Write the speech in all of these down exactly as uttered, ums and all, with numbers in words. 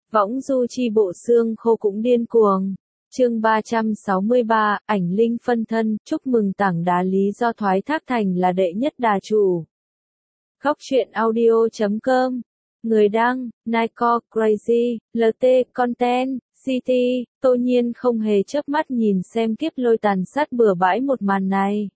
Võng du chi bộ xương khô cũng điên cuồng. Chương ba trăm sáu mươi ba, ảnh linh phân thân, chúc mừng tảng đá lý do thoái thác thành là đệ nhất đà chủ. Góc truyện audio chấm com. Người đăng, Nico Crazy, lờ tê Content, City, Tô Nhiên không hề chớp mắt nhìn xem kiếp lôi tàn sát bừa bãi một màn này.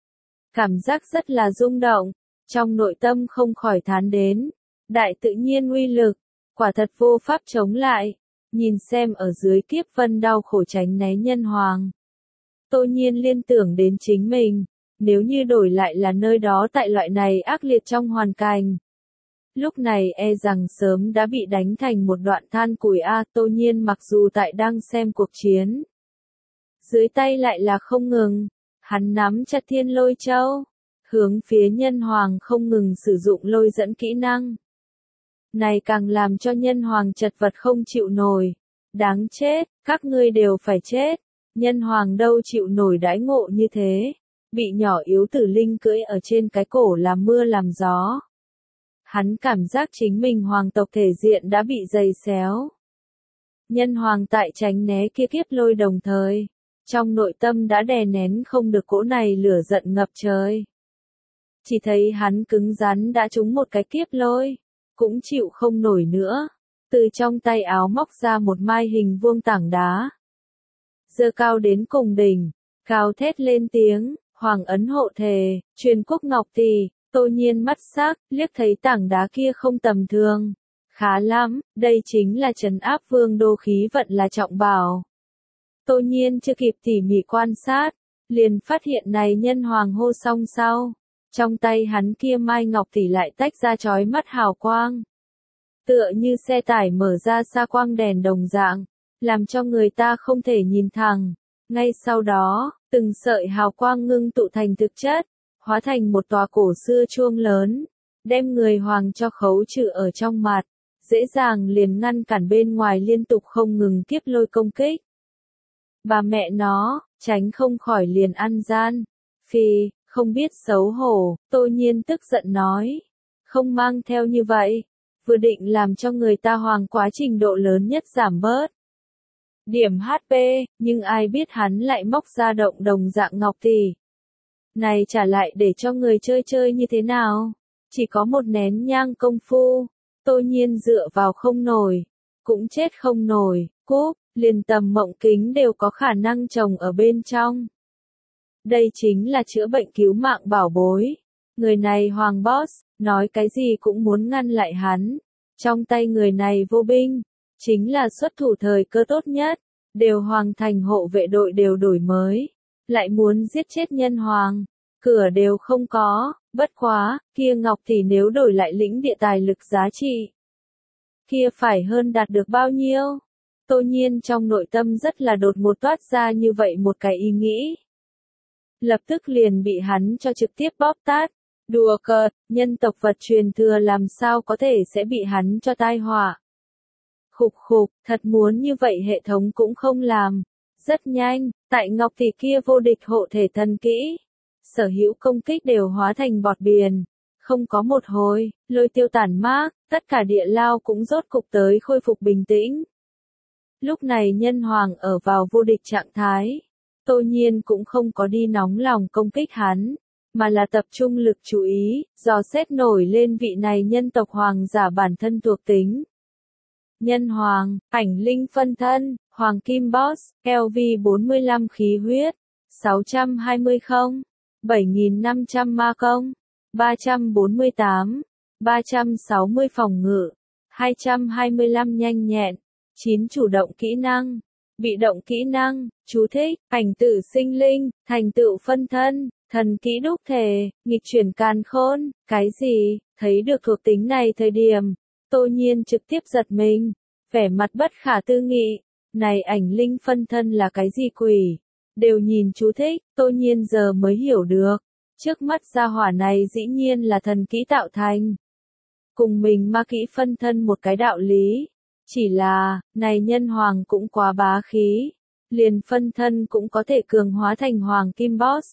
Cảm giác rất là rung động, trong nội tâm không khỏi thán đến. Đại tự nhiên uy lực, quả thật vô pháp chống lại. Nhìn xem ở dưới kiếp vân đau khổ tránh né nhân hoàng. Tô Nhiên liên tưởng đến chính mình, nếu như đổi lại là nơi đó tại loại này ác liệt trong hoàn cảnh. Lúc này e rằng sớm đã bị đánh thành một đoạn than củi a. Tô Nhiên mặc dù tại đang xem cuộc chiến. Dưới tay lại là không ngừng, hắn nắm chặt thiên lôi châu, hướng phía nhân hoàng không ngừng sử dụng lôi dẫn kỹ năng. Này càng làm cho nhân hoàng chật vật không chịu nổi. Đáng chết, các ngươi đều phải chết. Nhân hoàng đâu chịu nổi đãi ngộ như thế. Bị nhỏ yếu tử linh cưỡi ở trên cái cổ làm mưa làm gió. Hắn cảm giác chính mình hoàng tộc thể diện đã bị giày xéo. Nhân hoàng tại tránh né kia kiếp lôi đồng thời. Trong nội tâm đã đè nén không được cỗ này lửa giận ngập trời. Chỉ thấy hắn cứng rắn đã trúng một cái kiếp lôi. Cũng chịu không nổi nữa. Từ trong tay áo móc ra một mai hình vuông tảng đá. Giơ cao đến cùng đỉnh, cao thét lên tiếng, hoàng ấn hộ thề, truyền quốc ngọc tỷ. Tô Nhiên mắt sắc, liếc thấy tảng đá kia không tầm thường. Khá lắm, đây chính là trấn áp vương đô khí vận là trọng bảo. Tô Nhiên chưa kịp tỉ mỉ quan sát, liền phát hiện này nhân hoàng hô xong sau. Trong tay hắn kia mai ngọc tỷ lại tách ra chói mắt hào quang. Tựa như xe tải mở ra xa quang đèn đồng dạng, làm cho người ta không thể nhìn thẳng. Ngay sau đó, từng sợi hào quang ngưng tụ thành thực chất, hóa thành một tòa cổ xưa chuông lớn, đem người hoàng cho khấu trừ ở trong mặt, dễ dàng liền ngăn cản bên ngoài liên tục không ngừng kiếp lôi công kích. Bà mẹ nó, tránh không khỏi liền ăn gian. Phì, không biết xấu hổ, Tô Nhiên tức giận nói. Không mang theo như vậy. Vừa định làm cho người ta hoàng quá trình độ lớn nhất giảm bớt điểm hát pê, nhưng ai biết hắn lại móc ra động đồng dạng ngọc tỷ. Này trả lại để cho người chơi chơi như thế nào? Chỉ có một nén nhang công phu, Tô Nhiên dựa vào không nổi, cũng chết không nổi, cúp, liền tầm mộng kính đều có khả năng trồng ở bên trong. Đây chính là chữa bệnh cứu mạng bảo bối. Người này hoàng boss, nói cái gì cũng muốn ngăn lại hắn. Trong tay người này vô binh, chính là xuất thủ thời cơ tốt nhất. Đều hoàng thành hộ vệ đội đều đổi mới. Lại muốn giết chết nhân hoàng. Cửa đều không có, bất quá, kia ngọc thì nếu đổi lại lĩnh địa tài lực giá trị. Kia phải hơn đạt được bao nhiêu? Tô Nhiên trong nội tâm rất là đột ngột toát ra như vậy một cái ý nghĩ. Lập tức liền bị hắn cho trực tiếp bóp tát. Đùa cợt, nhân tộc vật truyền thừa làm sao có thể sẽ bị hắn cho tai họa. Khục khục, thật muốn như vậy hệ thống cũng không làm. Rất nhanh, tại ngọc tỷ kia vô địch hộ thể thần kỹ. Sở hữu công kích đều hóa thành bọt biển. Không có một hồi, lôi tiêu tản mát, tất cả địa lao cũng rốt cục tới khôi phục bình tĩnh. Lúc này nhân hoàng ở vào vô địch trạng thái. Tô Nhiên cũng không có đi nóng lòng công kích hắn, mà là tập trung lực chú ý, dò xét nổi lên vị này nhân tộc hoàng giả bản thân thuộc tính. Nhân hoàng, ảnh linh phân thân, hoàng kim boss, L V bốn mươi lăm khí huyết, sáu trăm hai mươi không, bảy nghìn năm trăm ma công, ba trăm bốn mươi tám, ba trăm sáu mươi phòng ngự, hai trăm hai mươi lăm nhanh nhẹn, chín chủ động kỹ năng. Bị động kỹ năng, chú thích, ảnh tử sinh linh, thành tựu phân thân, thần kỹ đúc thể, nghịch chuyển càn khôn, cái gì, thấy được thuộc tính này thời điểm, Tô Nhiên trực tiếp giật mình, vẻ mặt bất khả tư nghị, này ảnh linh phân thân là cái gì quỷ, đều nhìn chú thích, Tô Nhiên giờ mới hiểu được, trước mắt gia hỏa này dĩ nhiên là thần kỹ tạo thành, cùng mình ma kỹ phân thân một cái đạo lý. Chỉ là, này nhân hoàng cũng quá bá khí, liền phân thân cũng có thể cường hóa thành hoàng kim boss.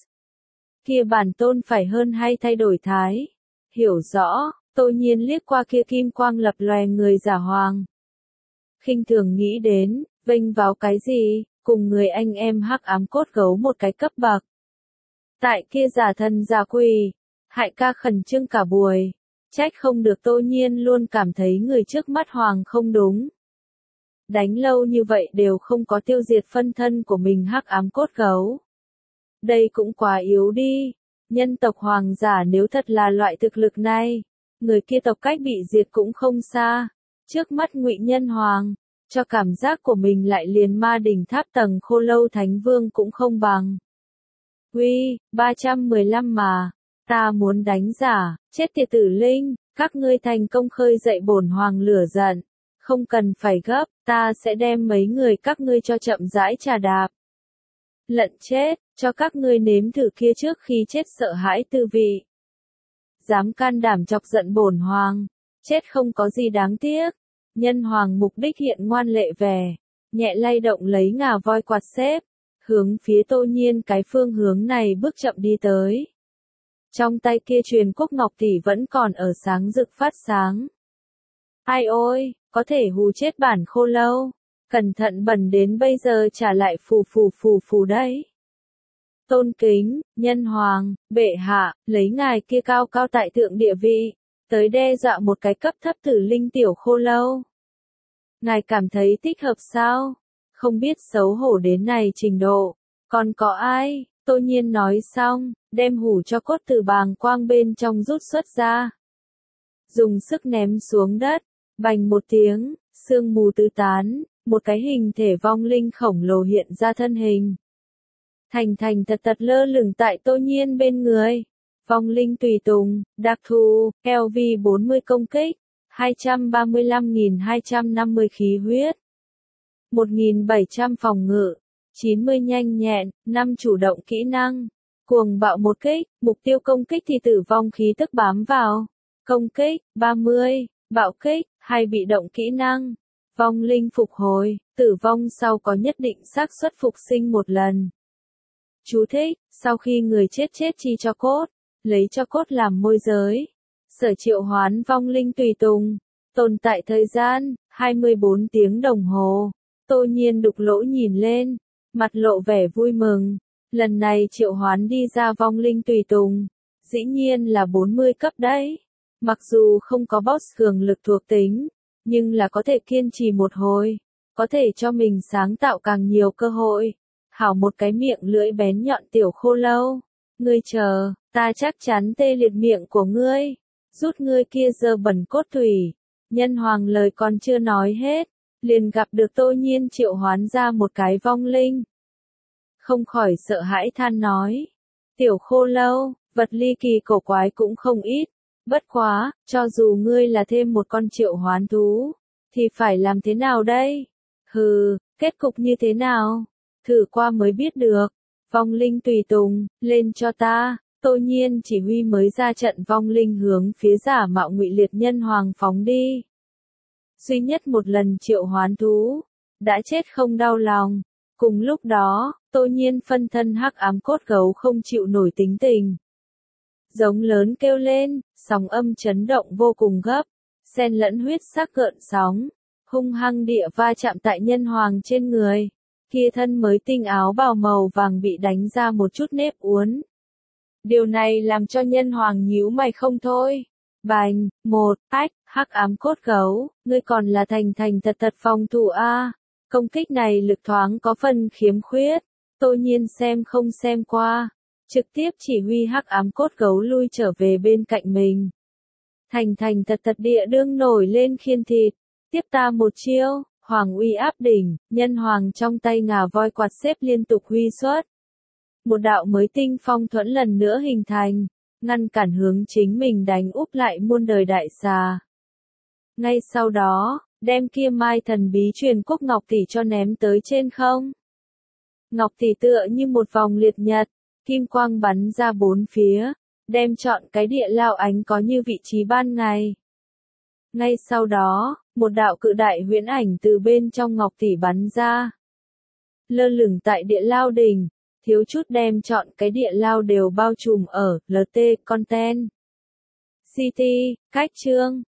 Kia bản tôn phải hơn hay thay đổi thái? Hiểu rõ, Tô Nhiên liếc qua kia kim quang lập lòe người giả hoàng. khinh thường nghĩ đến, vênh vào cái gì, cùng người anh em hắc ám cốt gấu một cái cấp bậc. Tại kia giả thần giả quỷ, hại ca khẩn trương cả buổi, trách không được Tô Nhiên luôn cảm thấy người trước mắt Hoàng không đúng. Đánh lâu như vậy đều không có tiêu diệt phân thân của mình hắc ám cốt gấu. Đây cũng quá yếu đi, nhân tộc Hoàng giả nếu thật là loại thực lực này, người kia tộc cách bị diệt cũng không xa, trước mắt Ngụy Nhân Hoàng, cho cảm giác của mình lại liền ma đỉnh tháp tầng Khô Lâu Thánh Vương cũng không bằng. Uy, ba trăm mười lăm mà, ta muốn đánh giả, chết tiệt tử linh, các ngươi thành công khơi dậy bổn hoàng lửa giận, không cần phải gấp, ta sẽ đem mấy người các ngươi cho chậm rãi trà đạp. Lận chết, cho các ngươi nếm thử kia trước khi chết sợ hãi tư vị. Dám can đảm chọc giận bổn hoàng, chết không có gì đáng tiếc. Nhân hoàng mục đích hiện ngoan lệ vẻ, nhẹ lay động lấy ngà voi quạt xếp, hướng phía Tô Nhiên cái phương hướng này bước chậm đi tới. Trong tay kia truyền quốc ngọc tỷ vẫn còn ở sáng rực phát sáng. Ai ôi, có thể hù chết bản Khô Lâu, cẩn thận bẩn đến bây giờ trả lại phù phù phù phù đấy. Tôn kính, nhân hoàng, bệ hạ, lấy ngài kia cao cao tại thượng địa vị, tới đe dọa một cái cấp thấp tử linh tiểu Khô Lâu. Ngài cảm thấy thích hợp sao? Không biết xấu hổ đến này trình độ, còn có ai? Tô Nhiên nói xong, đem hủ cho cốt từ bàng quang bên trong rút xuất ra. Dùng sức ném xuống đất, bành một tiếng, sương mù tứ tán, một cái hình thể vong linh khổng lồ hiện ra thân hình. Thành thành thật thật lơ lửng tại Tô Nhiên bên người. Vong linh tùy tùng, đặc thù, L V bốn mươi công kích, hai trăm ba mươi lăm nghìn hai trăm năm mươi khí huyết, một nghìn bảy trăm phòng ngự, chín mươi nhanh nhẹn, năm chủ động kỹ năng, cuồng bạo một kích, mục tiêu công kích thì tử vong khí tức bám vào, công kích, ba mươi, bạo kích, hai bị động kỹ năng, vong linh phục hồi, tử vong sau có nhất định xác suất phục sinh một lần. Chú thích, sau khi người chết chết chi cho cốt, lấy cho cốt làm môi giới. Sở triệu hoán vong linh tùy tùng, tồn tại thời gian, hai mươi bốn tiếng đồng hồ. Tô Nhiên đục lỗ nhìn lên, mặt lộ vẻ vui mừng. Lần này triệu hoán đi ra vong linh tùy tùng, dĩ nhiên là bốn mươi cấp đấy. Mặc dù không có boss cường lực thuộc tính, nhưng là có thể kiên trì một hồi, có thể cho mình sáng tạo càng nhiều cơ hội. Hảo một cái miệng lưỡi bén nhọn tiểu Khô Lâu. Ngươi chờ, ta chắc chắn tê liệt miệng của ngươi. Rút ngươi kia dơ bẩn cốt thủy. Nhân hoàng lời còn chưa nói hết, liền gặp được Tô Nhiên triệu hoán ra một cái vong linh. Không khỏi sợ hãi than nói. Tiểu Khô Lâu, vật ly kỳ cổ quái cũng không ít. Bất quá, cho dù ngươi là thêm một con triệu hoán thú, thì phải làm thế nào đây? Hừ, kết cục như thế nào? Thử qua mới biết được. Vong linh tùy tùng, lên cho ta. Tô Nhiên chỉ huy mới ra trận vong linh hướng phía giả mạo Ngụy Liệt Nhân Hoàng phóng đi. Duy nhất một lần triệu hoán thú, đã chết không đau lòng. Cùng lúc đó, Tô Nhiên phân thân hắc ám cốt gấu không chịu nổi tính tình. Giống lớn kêu lên, sóng âm chấn động vô cùng gấp, xen lẫn huyết sắc gợn sóng, hung hăng địa va chạm tại Nhân Hoàng trên người. Kia thân mới tinh áo bào màu vàng bị đánh ra một chút nếp uốn. Điều này làm cho Nhân Hoàng nhíu mày không thôi. Bành, một, ách, hắc ám cốt gấu, ngươi còn là thành thành thật thật phòng thủ a. Công kích này lực thoáng có phần khiếm khuyết. Tô Nhiên xem không xem qua, trực tiếp chỉ huy hắc ám cốt gấu lui trở về bên cạnh mình. Thành thành thật thật địa đương nổi lên khiên thịt, tiếp ta một chiêu. Hoàng uy áp đỉnh, Nhân Hoàng trong tay ngà voi quạt xếp liên tục huy xuất. Một đạo mới tinh phong thuẫn lần nữa hình thành, ngăn cản hướng chính mình đánh úp lại muôn đời đại xà. Ngay sau đó, đem kia mai thần bí truyền quốc ngọc tỷ cho ném tới trên không. Ngọc tỷ tựa như một vòng liệt nhật, kim quang bắn ra bốn phía, đem trọn cái địa lao ánh có như vị trí ban ngày. Ngay sau đó, một đạo cự đại huyễn ảnh từ bên trong ngọc tỷ bắn ra. Lơ lửng tại địa lao đỉnh, thiếu chút đem trọn cái địa lao đều bao trùm ở, lờ tê, content. City, cách chương,